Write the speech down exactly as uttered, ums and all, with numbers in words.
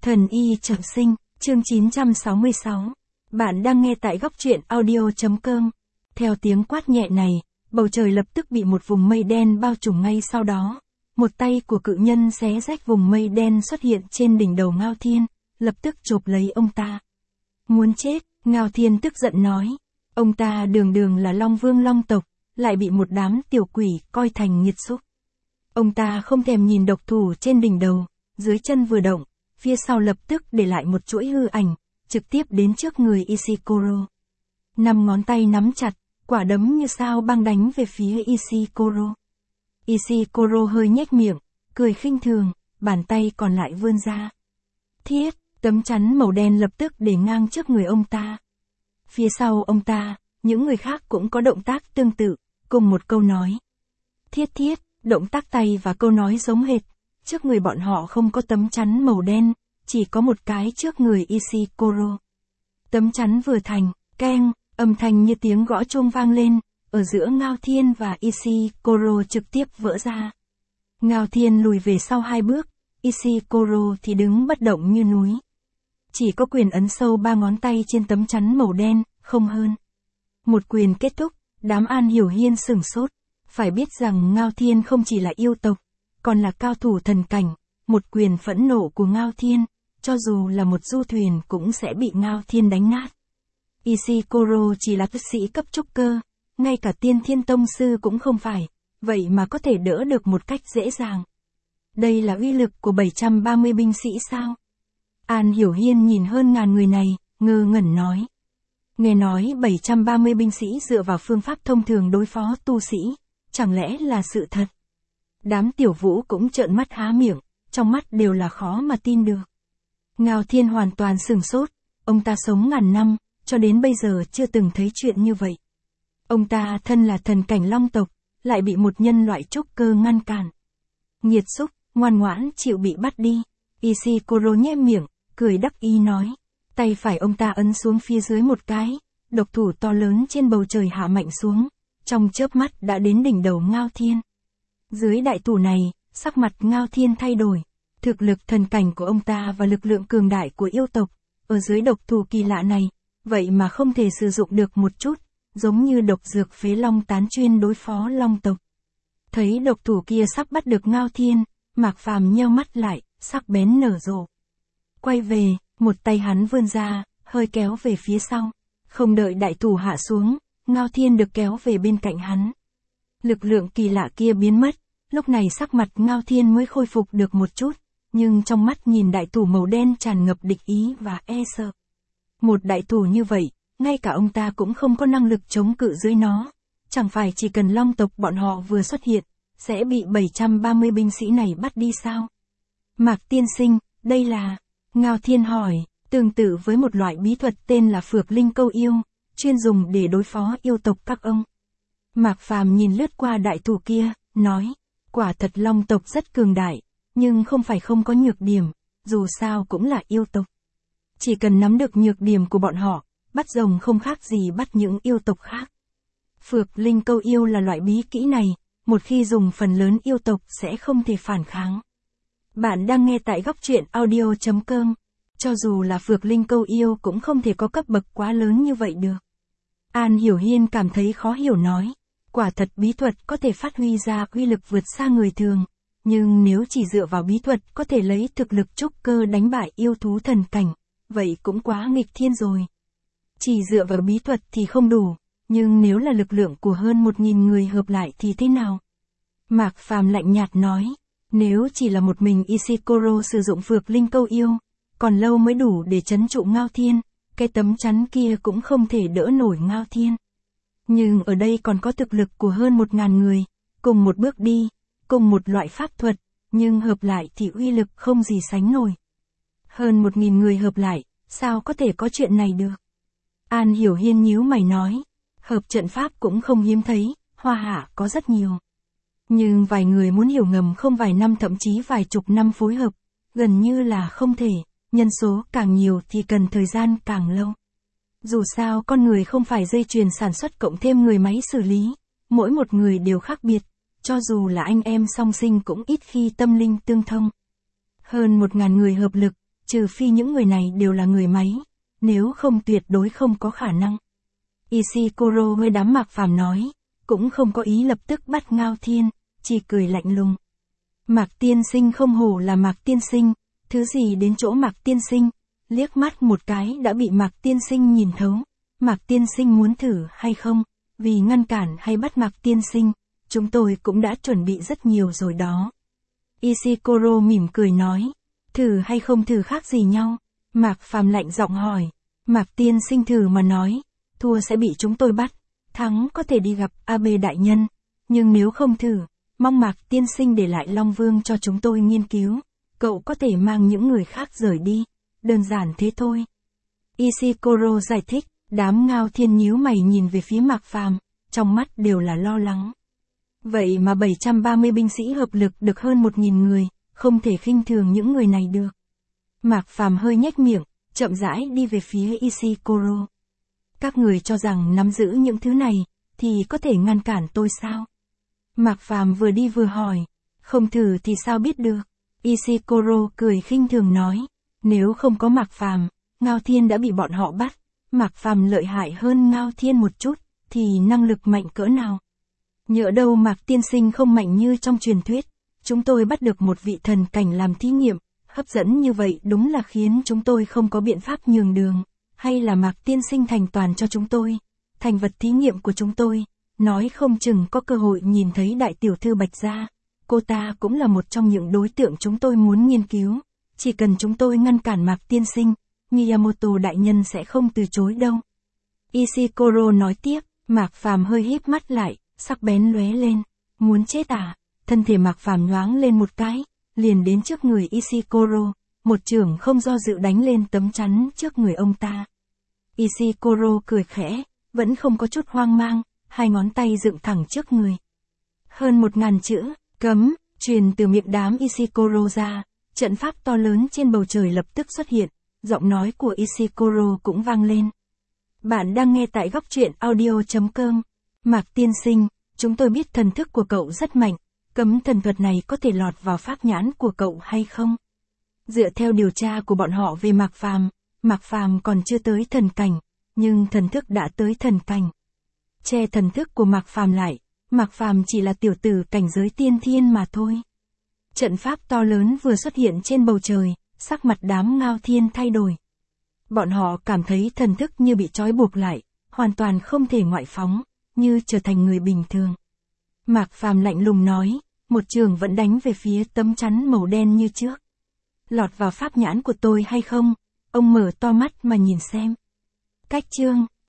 Thần y trọng sinh, chương chín trăm sáu mươi sáu. Bạn đang nghe tại góc truyện audio.com. Theo tiếng quát nhẹ này, bầu trời lập tức bị một vùng mây đen bao trùm ngay sau đó. Một tay của cự nhân xé rách vùng mây đen xuất hiện trên đỉnh đầu Ngao Thiên, lập tức chộp lấy ông ta. Muốn chết, Ngao Thiên tức giận nói. Ông ta đường đường là Long Vương Long tộc, lại bị một đám tiểu quỷ coi thành nghiệt xúc. Ông ta không thèm nhìn độc thủ trên đỉnh đầu, dưới chân vừa động, phía sau lập tức để lại một chuỗi hư ảnh, trực tiếp đến trước người Ishikoro. Năm ngón tay nắm chặt, quả đấm như sao băng đánh về phía Ishikoro. Ishikoro hơi nhếch miệng, cười khinh thường, bàn tay còn lại vươn ra. Thiết, tấm chắn màu đen lập tức để ngang trước người ông ta. Phía sau ông ta, những người khác cũng có động tác tương tự, cùng một câu nói. Thiết thiết, động tác tay và câu nói giống hệt. Trước người bọn họ không có tấm chắn màu đen, chỉ có một cái trước người Ishikoro. Tấm chắn vừa thành, keng, âm thanh như tiếng gõ chuông vang lên, ở giữa Ngao Thiên và Ishikoro trực tiếp vỡ ra. Ngao Thiên lùi về sau hai bước, Ishikoro thì đứng bất động như núi. Chỉ có quyền ấn sâu ba ngón tay trên tấm chắn màu đen, không hơn. Một quyền kết thúc, đám An Hiểu Hiên sửng sốt. Phải biết rằng Ngao Thiên không chỉ là yêu tộc, còn là cao thủ thần cảnh, một quyền phẫn nộ của Ngao Thiên, cho dù là một du thuyền cũng sẽ bị Ngao Thiên đánh nát. Ishikoro chỉ là tu sĩ cấp trúc cơ, ngay cả Tiên Thiên Tông Sư cũng không phải, vậy mà có thể đỡ được một cách dễ dàng. Đây là uy lực của bảy trăm ba mươi binh sĩ sao? An Hiểu Hiên nhìn hơn ngàn người này, ngơ ngẩn nói. Nghe nói bảy trăm ba mươi binh sĩ dựa vào phương pháp thông thường đối phó tu sĩ, chẳng lẽ là sự thật? Đám tiểu vũ cũng trợn mắt há miệng, trong mắt đều là khó mà tin được. Ngao Thiên hoàn toàn sửng sốt, ông ta sống ngàn năm, cho đến bây giờ chưa từng thấy chuyện như vậy. Ông ta thân là thần cảnh Long tộc, lại bị một nhân loại trúc cơ ngăn cản. Nghiệt xúc, ngoan ngoãn chịu bị bắt đi. Ishikoro nhe miệng, cười đắc ý nói. Tay phải ông ta ấn xuống phía dưới một cái, độc thủ to lớn trên bầu trời hạ mạnh xuống, trong chớp mắt đã đến đỉnh đầu Ngao Thiên. Dưới đại thủ này, sắc mặt Ngao Thiên thay đổi. Thực lực thần cảnh của ông ta và lực lượng cường đại của yêu tộc, ở dưới độc thủ kỳ lạ này, vậy mà không thể sử dụng được một chút, giống như độc dược phế long tán chuyên đối phó Long tộc. Thấy độc thủ kia sắp bắt được Ngao Thiên, Mạc Phàm nheo mắt lại, sắc bén nở rộ. Quay về, một tay hắn vươn ra, hơi kéo về phía sau. Không đợi đại thủ hạ xuống, Ngao Thiên được kéo về bên cạnh hắn. Lực lượng kỳ lạ kia biến mất, lúc này sắc mặt Ngao Thiên mới khôi phục được một chút, nhưng trong mắt nhìn đại thủ màu đen tràn ngập địch ý và e sợ. Một đại thủ như vậy, ngay cả ông ta cũng không có năng lực chống cự dưới nó, chẳng phải chỉ cần Long tộc bọn họ vừa xuất hiện, sẽ bị bảy trăm ba mươi binh sĩ này bắt đi sao? Mạc tiên sinh, đây là... Ngao Thiên hỏi, tương tự với một loại bí thuật tên là Phược Linh Câu Yêu, chuyên dùng để đối phó yêu tộc các ông. Mạc Phàm nhìn lướt qua đại thủ kia, nói, quả thật Long tộc rất cường đại, nhưng không phải không có nhược điểm, dù sao cũng là yêu tộc. Chỉ cần nắm được nhược điểm của bọn họ, bắt rồng không khác gì bắt những yêu tộc khác. Phược Linh Câu Yêu là loại bí kỹ này, một khi dùng phần lớn yêu tộc sẽ không thể phản kháng. Bạn đang nghe tại góc truyện audio.com. Cho dù là Phược Linh Câu Yêu cũng không thể có cấp bậc quá lớn như vậy được. An Hiểu Hiên cảm thấy khó hiểu nói. Quả thật bí thuật có thể phát huy ra uy lực vượt xa người thường. Nhưng nếu chỉ dựa vào bí thuật có thể lấy thực lực trúc cơ đánh bại yêu thú thần cảnh, vậy cũng quá nghịch thiên rồi. Chỉ dựa vào bí thuật thì không đủ, nhưng nếu là lực lượng của hơn một nghìn người hợp lại thì thế nào? Mạc Phàm lạnh nhạt nói. Nếu chỉ là một mình Ishikoro sử dụng Phược Linh Câu Yêu, còn lâu mới đủ để trấn trụ Ngao Thiên, cái tấm chắn kia cũng không thể đỡ nổi Ngao Thiên. Nhưng ở đây còn có thực lực của hơn một ngàn người, cùng một bước đi, cùng một loại pháp thuật, nhưng hợp lại thì uy lực không gì sánh nổi. Hơn một nghìn người hợp lại, sao có thể có chuyện này được? An Hiểu Hiên nhíu mày nói, hợp trận pháp cũng không hiếm thấy, hoa hạ có rất nhiều. Nhưng vài người muốn hiểu ngầm không vài năm thậm chí vài chục năm phối hợp, gần như là không thể, nhân số càng nhiều thì cần thời gian càng lâu. Dù sao con người không phải dây chuyền sản xuất cộng thêm người máy xử lý, mỗi một người đều khác biệt, cho dù là anh em song sinh cũng ít khi tâm linh tương thông. Hơn một ngàn người hợp lực, trừ phi những người này đều là người máy, nếu không tuyệt đối không có khả năng. Ishikoro hơi đám Mạc Phàm nói, cũng không có ý lập tức bắt Ngao Thiên, chỉ cười lạnh lùng. Mạc tiên sinh không hổ là Mạc tiên sinh, thứ gì đến chỗ Mạc tiên sinh, liếc mắt một cái đã bị Mạc tiên sinh nhìn thấu. Mạc tiên sinh muốn thử hay không, vì ngăn cản hay bắt Mạc tiên sinh, chúng tôi cũng đã chuẩn bị rất nhiều rồi đó. Ishikoro mỉm cười nói, thử hay không thử khác gì nhau? Mạc Phàm lạnh giọng hỏi, Mạc tiên sinh thử mà nói, thua sẽ bị chúng tôi bắt, thắng có thể đi gặp Abe đại nhân, nhưng nếu không thử, mong Mạc tiên sinh để lại Long Vương cho chúng tôi nghiên cứu, cậu có thể mang những người khác rời đi, đơn giản thế thôi. Ishikoro giải thích, đám Ngao Thiên nhíu mày nhìn về phía Mạc Phàm, trong mắt đều là lo lắng. Vậy mà bảy trăm ba mươi binh sĩ hợp lực được hơn một nghìn người, không thể khinh thường những người này được. Mạc Phàm hơi nhếch miệng, chậm rãi đi về phía Ishikoro. Các người cho rằng nắm giữ những thứ này, thì có thể ngăn cản tôi sao? Mạc Phàm vừa đi vừa hỏi, không thử thì sao biết được? Ishikoro cười khinh thường nói, nếu không có Mạc Phàm, Ngao Thiên đã bị bọn họ bắt. Mạc Phàm lợi hại hơn Ngao Thiên một chút, thì năng lực mạnh cỡ nào? Nhỡ đâu Mạc tiên sinh không mạnh như trong truyền thuyết, chúng tôi bắt được một vị thần cảnh làm thí nghiệm, hấp dẫn như vậy đúng là khiến chúng tôi không có biện pháp nhường đường, hay là Mạc tiên sinh thành toàn cho chúng tôi, thành vật thí nghiệm của chúng tôi, nói không chừng có cơ hội nhìn thấy đại tiểu thư Bạch Gia, cô ta cũng là một trong những đối tượng chúng tôi muốn nghiên cứu, chỉ cần chúng tôi ngăn cản Mạc tiên sinh, Miyamoto đại nhân sẽ không từ chối đâu. Ishikoro nói tiếp, Mạc Phàm hơi híp mắt lại, sắc bén lóe lên, muốn chết à? Thân thể Mạc Phàm nhoáng lên một cái, liền đến trước người Ishikoro, một chưởng không do dự đánh lên tấm chắn trước người ông ta. Ishikoro cười khẽ, vẫn không có chút hoang mang, hai ngón tay dựng thẳng trước người. Hơn một ngàn chữ, cấm, truyền từ miệng đám Ishikoro ra, trận pháp to lớn trên bầu trời lập tức xuất hiện, giọng nói của Ishikoro cũng vang lên. Bạn đang nghe tại góc truyện audio chấm com. Mạc tiên sinh, chúng tôi biết thần thức của cậu rất mạnh, cấm thần thuật này có thể lọt vào pháp nhãn của cậu hay không? Dựa theo điều tra của bọn họ về Mạc Phàm, Mạc Phàm còn chưa tới thần cảnh, nhưng thần thức đã tới thần cảnh. Che thần thức của Mạc Phàm lại, Mạc Phàm chỉ là tiểu tử cảnh giới tiên thiên mà thôi. Trận pháp to lớn vừa xuất hiện trên bầu trời, sắc mặt đám Ngao Thiên thay đổi. Bọn họ cảm thấy thần thức như bị trói buộc lại, hoàn toàn không thể ngoại phóng, như trở thành người bình thường. Mạc Phàm lạnh lùng nói, một trường vẫn đánh về phía tấm chắn màu đen như trước. Lọt vào pháp nhãn của tôi hay không? Ông mở to mắt mà nhìn xem. Cách chương